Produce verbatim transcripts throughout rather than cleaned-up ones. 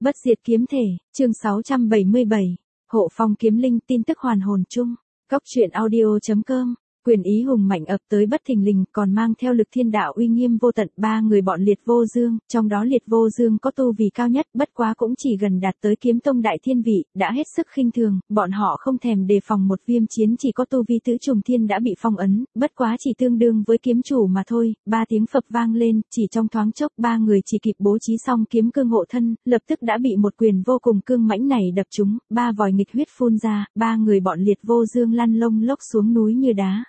Bất diệt kiếm thể, chương sáu trăm bảy mươi bảy, Hộ Phong kiếm linh tin tức hoàn hồn chung. Cóc truyện audio chấm com. Quyền ý hùng mạnh ập tới bất thình lình, còn mang theo lực thiên đạo uy nghiêm vô tận. Ba người bọn Liệt Vô Dương, trong đó Liệt Vô Dương có tu vi cao nhất, bất quá cũng chỉ gần đạt tới kiếm tông đại thiên vị, đã hết sức khinh thường. Bọn họ không thèm đề phòng một Viêm Chiến chỉ có tu vi tứ trùng thiên đã bị phong ấn, bất quá chỉ tương đương với kiếm chủ mà thôi. Ba tiếng phập vang lên, chỉ trong thoáng chốc ba người chỉ kịp bố trí xong kiếm cương hộ thân, lập tức đã bị một quyền vô cùng cương mãnh này đập trúng. Ba vòi nghịch huyết phun ra, ba người bọn Liệt Vô Dương lăn lông lốc xuống núi như đá.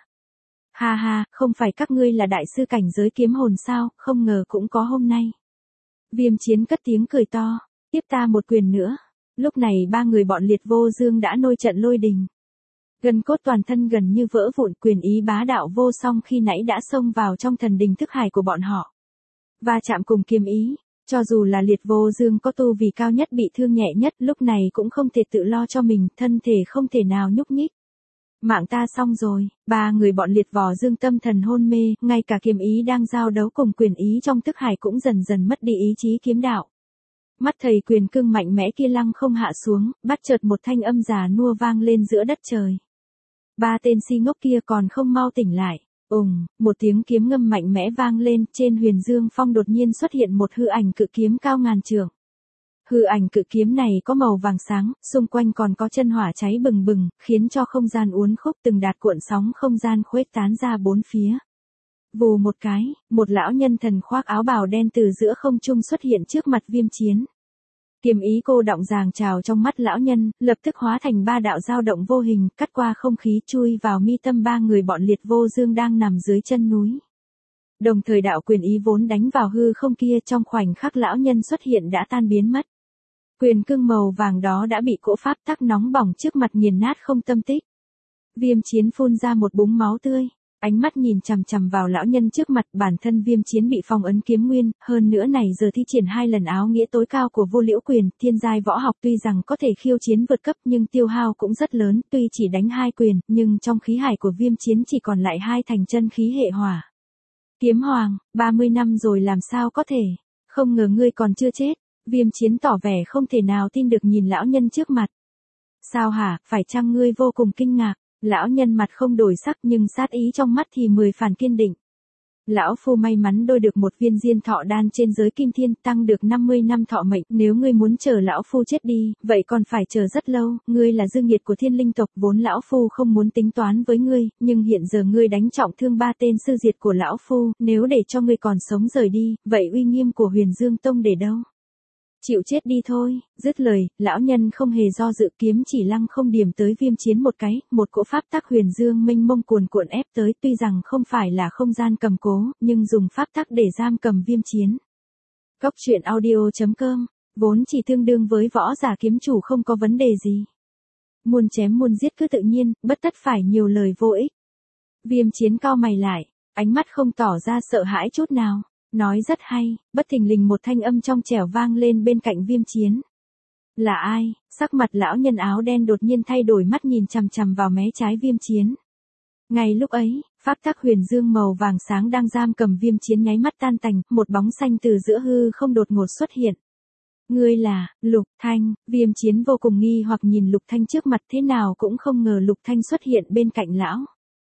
Ha ha, không phải các ngươi là đại sư cảnh giới kiếm hồn sao, không ngờ cũng có hôm nay. Viêm Chiến cất tiếng cười to, tiếp ta một quyền nữa. Lúc này ba người bọn Liệt Vô Dương đã nôi trận lôi đình. Gân cốt toàn thân gần như vỡ vụn, quyền ý bá đạo vô song khi nãy đã xông vào trong thần đình thức hải của bọn họ. Và chạm cùng kiếm ý, cho dù là Liệt Vô Dương có tu vì cao nhất bị thương nhẹ nhất, lúc này cũng không thể tự lo cho mình, thân thể không thể nào nhúc nhích. Mạng ta xong rồi, ba người bọn Liệt Vò Dương tâm thần hôn mê, ngay cả kiếm ý đang giao đấu cùng quyền ý trong thức hải cũng dần dần mất đi ý chí kiếm đạo. Mắt thầy quyền cương mạnh mẽ kia lăng không hạ xuống, bắt chợt một thanh âm già nua vang lên giữa đất trời. Ba tên si ngốc kia còn không mau tỉnh lại. Ùng, một tiếng kiếm ngâm mạnh mẽ vang lên, trên Huyền Dương Phong đột nhiên xuất hiện một hư ảnh cự kiếm cao ngàn trượng. Hư ảnh cự kiếm này có màu vàng sáng, xung quanh còn có chân hỏa cháy bừng bừng, khiến cho không gian uốn khúc từng đạt cuộn sóng không gian khuếch tán ra bốn phía. Vù một cái, một lão nhân thần khoác áo bào đen từ giữa không trung xuất hiện trước mặt Viêm Chiến. Kiếm ý cô động ràng trào trong mắt lão nhân, lập tức hóa thành ba đạo dao động vô hình, cắt qua không khí chui vào mi tâm ba người bọn Liệt Vô Dương đang nằm dưới chân núi. Đồng thời đạo quyền ý vốn đánh vào hư không kia trong khoảnh khắc lão nhân xuất hiện đã tan biến mất. Quyền cương màu vàng đó đã bị cỗ pháp tắc nóng bỏng trước mặt nghiền nát không tâm tích. Viêm Chiến phun ra một búng máu tươi, ánh mắt nhìn chằm chằm vào lão nhân trước mặt. Bản thân Viêm Chiến bị phong ấn kiếm nguyên, hơn nữa này giờ thi triển hai lần áo nghĩa tối cao của Vô Liễu Quyền, thiên giai võ học tuy rằng có thể khiêu chiến vượt cấp nhưng tiêu hao cũng rất lớn, tuy chỉ đánh hai quyền, nhưng trong khí hải của Viêm Chiến chỉ còn lại hai thành chân khí hệ hỏa. Kiếm Hoàng, ba mươi năm rồi làm sao có thể, không ngờ ngươi còn chưa chết. Viêm Chiến tỏ vẻ không thể nào tin được nhìn lão nhân trước mặt. Sao hả, phải chăng ngươi vô cùng kinh ngạc? Lão nhân mặt không đổi sắc nhưng sát ý trong mắt thì mười phần kiên định. Lão phu may mắn đôi được một viên diên thọ đan trên giới kim thiên, tăng được năm mươi năm thọ mệnh. Nếu ngươi muốn chờ lão phu chết đi, vậy còn phải chờ rất lâu. Ngươi là dư nghiệt của thiên linh tộc, vốn lão phu không muốn tính toán với ngươi, nhưng hiện giờ ngươi đánh trọng thương ba tên sư diệt của lão phu, nếu để cho ngươi còn sống rời đi, vậy uy nghiêm của Huyền Dương Tông để đâu? Chịu chết đi thôi. Dứt lời, lão nhân không hề do dự, kiếm chỉ lăng không điểm tới Viêm Chiến một cái, một cỗ pháp tắc huyền dương mênh mông cuồn cuộn ép tới, tuy rằng không phải là không gian cầm cố, nhưng dùng pháp tắc để giam cầm Viêm Chiến. Cóc truyện audio chấm com, vốn chỉ tương đương với võ giả kiếm chủ không có vấn đề gì. Muôn chém muôn giết cứ tự nhiên, bất tất phải nhiều lời vô ích. Viêm Chiến cau mày lại, ánh mắt không tỏ ra sợ hãi chút nào. Nói rất hay, bất thình lình một thanh âm trong trẻo vang lên bên cạnh Viêm Chiến. Là ai? Sắc mặt lão nhân áo đen đột nhiên thay đổi, mắt nhìn chằm chằm vào mé trái Viêm Chiến. Ngay lúc ấy, pháp tắc huyền dương màu vàng sáng đang giam cầm Viêm Chiến nháy mắt tan tành, một bóng xanh từ giữa hư không đột ngột xuất hiện. Ngươi là, Lục Thanh. Viêm Chiến vô cùng nghi hoặc nhìn Lục Thanh trước mặt, thế nào cũng không ngờ Lục Thanh xuất hiện bên cạnh lão.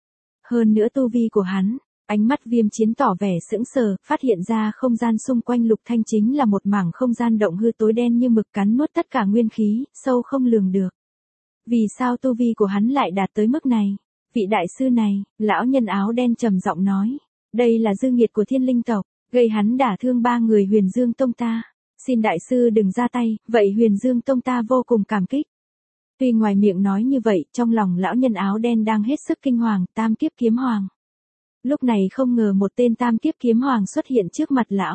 Hơn nữa tu vi của hắn. Ánh mắt Viêm Chiến tỏ vẻ sững sờ, phát hiện ra không gian xung quanh Lục Thanh chính là một mảng không gian động hư tối đen như mực, cắn nuốt tất cả nguyên khí, sâu không lường được. Vì sao tu vi của hắn lại đạt tới mức này? Vị đại sư này, lão nhân áo đen trầm giọng nói, đây là dư nghiệt của thiên linh tộc, gây hắn đả thương ba người Huyền Dương Tông ta. Xin đại sư đừng ra tay, vậy Huyền Dương Tông ta vô cùng cảm kích. Tuy ngoài miệng nói như vậy, trong lòng lão nhân áo đen đang hết sức kinh hoàng. Tam kiếp kiếm hoàng. Lúc này không ngờ một tên tam kiếp kiếm hoàng xuất hiện trước mặt lão.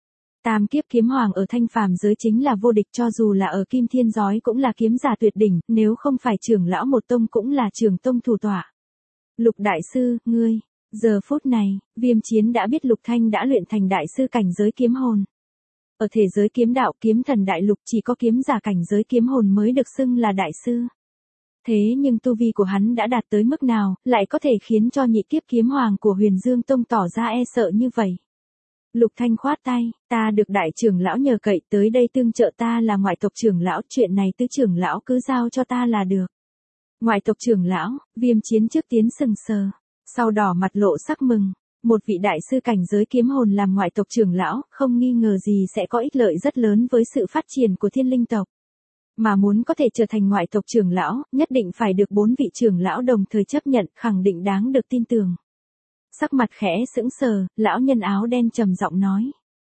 Tam kiếp kiếm hoàng ở thanh phàm giới chính là vô địch, cho dù là ở Kim Thiên Giói cũng là kiếm giả tuyệt đỉnh, nếu không phải trưởng lão một tông cũng là trưởng tông thủ tọa. Lục đại sư, ngươi, giờ phút này, Viêm Chiến đã biết Lục Thanh đã luyện thành đại sư cảnh giới kiếm hồn. Ở thể giới kiếm đạo kiếm thần đại lục chỉ có kiếm giả cảnh giới kiếm hồn mới được xưng là đại sư. Thế nhưng tu vi của hắn đã đạt tới mức nào, lại có thể khiến cho nhị kiếp kiếm hoàng của Huyền Dương Tông tỏ ra e sợ như vậy. Lục Thanh khoát tay, ta được đại trưởng lão nhờ cậy tới đây tương trợ, ta là ngoại tộc trưởng lão, chuyện này tứ trưởng lão cứ giao cho ta là được. Ngoại tộc trưởng lão, Viêm Chiến trước tiến sừng sờ, sau đỏ mặt lộ sắc mừng. Một vị đại sư cảnh giới kiếm hồn làm ngoại tộc trưởng lão, không nghi ngờ gì sẽ có ích lợi rất lớn với sự phát triển của thiên linh tộc. Mà muốn có thể trở thành ngoại tộc trưởng lão, nhất định phải được bốn vị trưởng lão đồng thời chấp nhận, khẳng định đáng được tin tưởng. Sắc mặt khẽ sững sờ, lão nhân áo đen trầm giọng nói.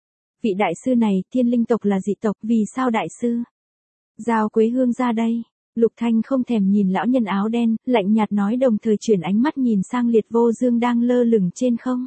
Vị đại sư này, thiên linh tộc là dị tộc, vì sao đại sư? Giao Quế Hương ra đây. Lục Thanh không thèm nhìn lão nhân áo đen, lạnh nhạt nói, đồng thời chuyển ánh mắt nhìn sang Liệt Vô Dương đang lơ lửng trên không.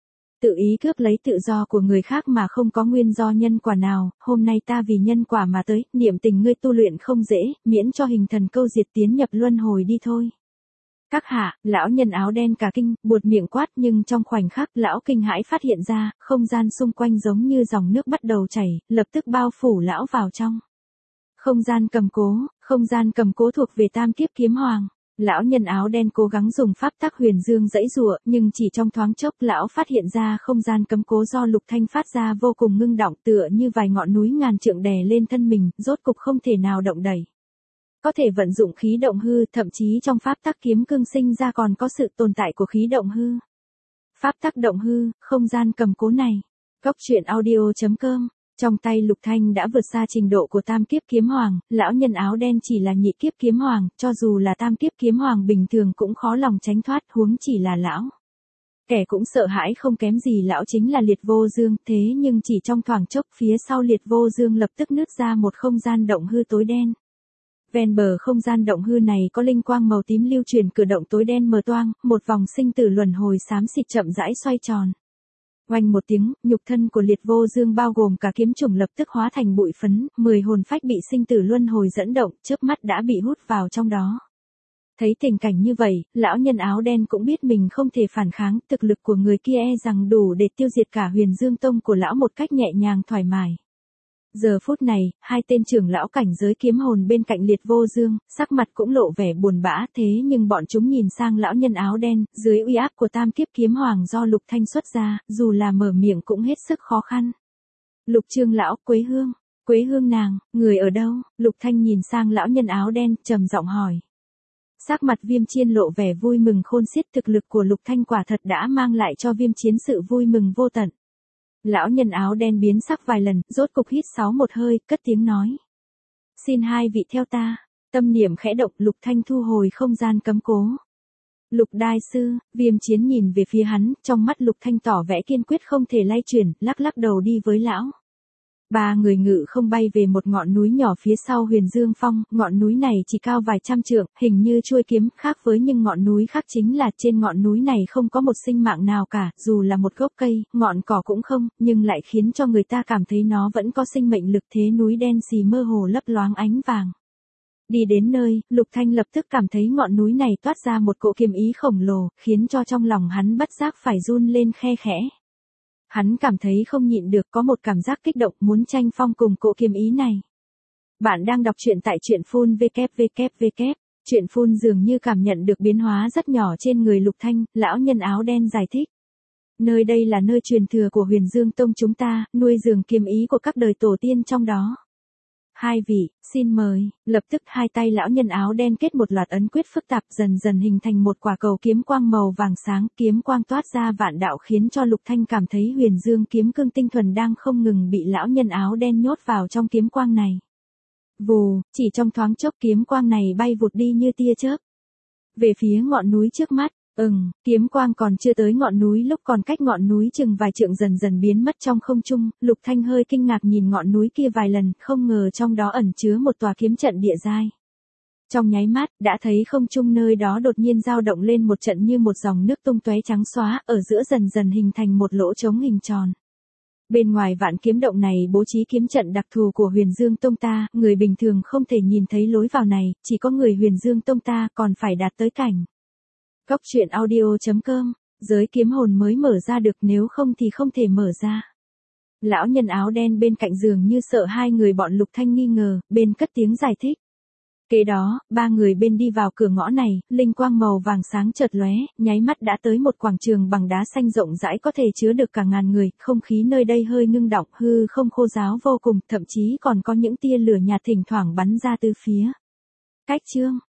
Tự ý cướp lấy tự do của người khác mà không có nguyên do nhân quả nào, hôm nay ta vì nhân quả mà tới, niệm tình ngươi tu luyện không dễ, miễn cho hình thần câu diệt tiến nhập luân hồi đi thôi. Các hạ, lão nhân áo đen cả kinh, buột miệng quát, nhưng trong khoảnh khắc lão kinh hãi phát hiện ra, không gian xung quanh giống như dòng nước bắt đầu chảy, lập tức bao phủ lão vào trong. Không gian cầm cố, không gian cầm cố thuộc về Tam Kiếp Kiếm Hoàng. Lão nhân áo đen cố gắng dùng pháp tắc huyền dương dãy giụa, nhưng chỉ trong thoáng chốc lão phát hiện ra không gian cấm cố do Lục Thanh phát ra vô cùng ngưng đọng, tựa như vài ngọn núi ngàn trượng đè lên thân mình, rốt cục không thể nào động đẩy. Có thể vận dụng khí động hư, thậm chí trong pháp tắc kiếm cương sinh ra còn có sự tồn tại của khí động hư. Pháp tắc động hư, không gian cầm cố này. Góc truyện audio chấm com. Trong tay Lục Thanh đã vượt xa trình độ của Tam Kiếp Kiếm Hoàng, lão nhân áo đen chỉ là nhị kiếp kiếm hoàng, cho dù là Tam Kiếp Kiếm Hoàng bình thường cũng khó lòng tránh thoát, huống chỉ là lão. Kẻ cũng sợ hãi không kém gì lão chính là Liệt Vô Dương, thế nhưng chỉ trong thoáng chốc phía sau Liệt Vô Dương lập tức nứt ra một không gian động hư tối đen. Ven bờ không gian động hư này có linh quang màu tím lưu truyền, cửa động tối đen mờ toang, một vòng sinh tử luân hồi xám xịt chậm rãi xoay tròn. Oanh một tiếng, nhục thân của Liệt Vô Dương bao gồm cả kiếm trùng lập tức hóa thành bụi phấn, mười hồn phách bị sinh tử luân hồi dẫn động, chớp mắt đã bị hút vào trong đó. Thấy tình cảnh như vậy, lão nhân áo đen cũng biết mình không thể phản kháng, thực lực của người kia e rằng đủ để tiêu diệt cả Huyền Dương Tông của lão một cách nhẹ nhàng thoải mái. Giờ phút này, hai tên trưởng lão cảnh giới kiếm hồn bên cạnh Liệt Vô Dương, sắc mặt cũng lộ vẻ buồn bã, thế nhưng bọn chúng nhìn sang lão nhân áo đen, dưới uy áp của Tam Kiếp Kiếm Hoàng do Lục Thanh xuất ra, dù là mở miệng cũng hết sức khó khăn. Lục Trương lão, Quế Hương, Quế Hương nàng, người ở đâu? Lục Thanh nhìn sang lão nhân áo đen, trầm giọng hỏi. Sắc mặt Viêm Chiến lộ vẻ vui mừng khôn xiết, thực lực của Lục Thanh quả thật đã mang lại cho Viêm Chiến sự vui mừng vô tận. Lão nhân áo đen biến sắc vài lần, rốt cục hít sáu một hơi, cất tiếng nói. Xin hai vị theo ta. Tâm niệm khẽ động, Lục Thanh thu hồi không gian cấm cố. Lục đại sư, Viêm Chiến nhìn về phía hắn, trong mắt Lục Thanh tỏ vẻ kiên quyết không thể lay chuyển, lắc lắc đầu đi với lão. Ba người ngự không bay về một ngọn núi nhỏ phía sau Huyền Dương Phong, ngọn núi này chỉ cao vài trăm trượng, hình như chuôi kiếm, khác với những ngọn núi khác chính là trên ngọn núi này không có một sinh mạng nào cả, dù là một gốc cây, ngọn cỏ cũng không, nhưng lại khiến cho người ta cảm thấy nó vẫn có sinh mệnh lực, thế núi đen xì mơ hồ lấp loáng ánh vàng. Đi đến nơi, Lục Thanh lập tức cảm thấy ngọn núi này toát ra một cỗ kiếm ý khổng lồ, khiến cho trong lòng hắn bất giác phải run lên khe khẽ. Hắn cảm thấy không nhịn được, có một cảm giác kích động muốn tranh phong cùng cỗ kiếm ý này. Bạn đang đọc truyện tại truyện phun vê kép vê kép vê kép. Truyện phun dường như cảm nhận được biến hóa rất nhỏ trên người Lục Thanh, lão nhân áo đen giải thích. Nơi đây là nơi truyền thừa của Huyền Dương Tông chúng ta, nuôi dưỡng kiếm ý của các đời tổ tiên trong đó. Hai vị, xin mời. Lập tức hai tay lão nhân áo đen kết một loạt ấn quyết phức tạp, dần dần hình thành một quả cầu kiếm quang màu vàng sáng, kiếm quang toát ra vạn đạo khiến cho Lục Thanh cảm thấy Huyền Dương kiếm cương tinh thuần đang không ngừng bị lão nhân áo đen nhốt vào trong kiếm quang này. Vù, chỉ trong thoáng chốc kiếm quang này bay vụt đi như tia chớp. Về phía ngọn núi trước mắt. Ừm, kiếm quang còn chưa tới ngọn núi, lúc còn cách ngọn núi chừng vài trượng dần dần biến mất trong không trung, Lục Thanh hơi kinh ngạc nhìn ngọn núi kia vài lần, không ngờ trong đó ẩn chứa một tòa kiếm trận địa giai. Trong nháy mắt, đã thấy không trung nơi đó đột nhiên dao động lên một trận như một dòng nước tung tóe trắng xóa, ở giữa dần dần hình thành một lỗ trống hình tròn. Bên ngoài vạn kiếm động này bố trí kiếm trận đặc thù của Huyền Dương Tông ta, người bình thường không thể nhìn thấy lối vào này, chỉ có người Huyền Dương Tông ta còn phải đạt tới cảnh. Góc truyện audio chấm com, giới kiếm hồn mới mở ra được, nếu không thì không thể mở ra. Lão nhân áo đen bên cạnh giường như sợ hai người bọn Lục Thanh nghi ngờ, bên cất tiếng giải thích. Kế đó, ba người bên đi vào cửa ngõ này, linh quang màu vàng sáng chợt lóe, nháy mắt đã tới một quảng trường bằng đá xanh rộng rãi có thể chứa được cả ngàn người, không khí nơi đây hơi ngưng đọng, hư không khô ráo vô cùng, thậm chí còn có những tia lửa nhạt thỉnh thoảng bắn ra từ phía cách chương.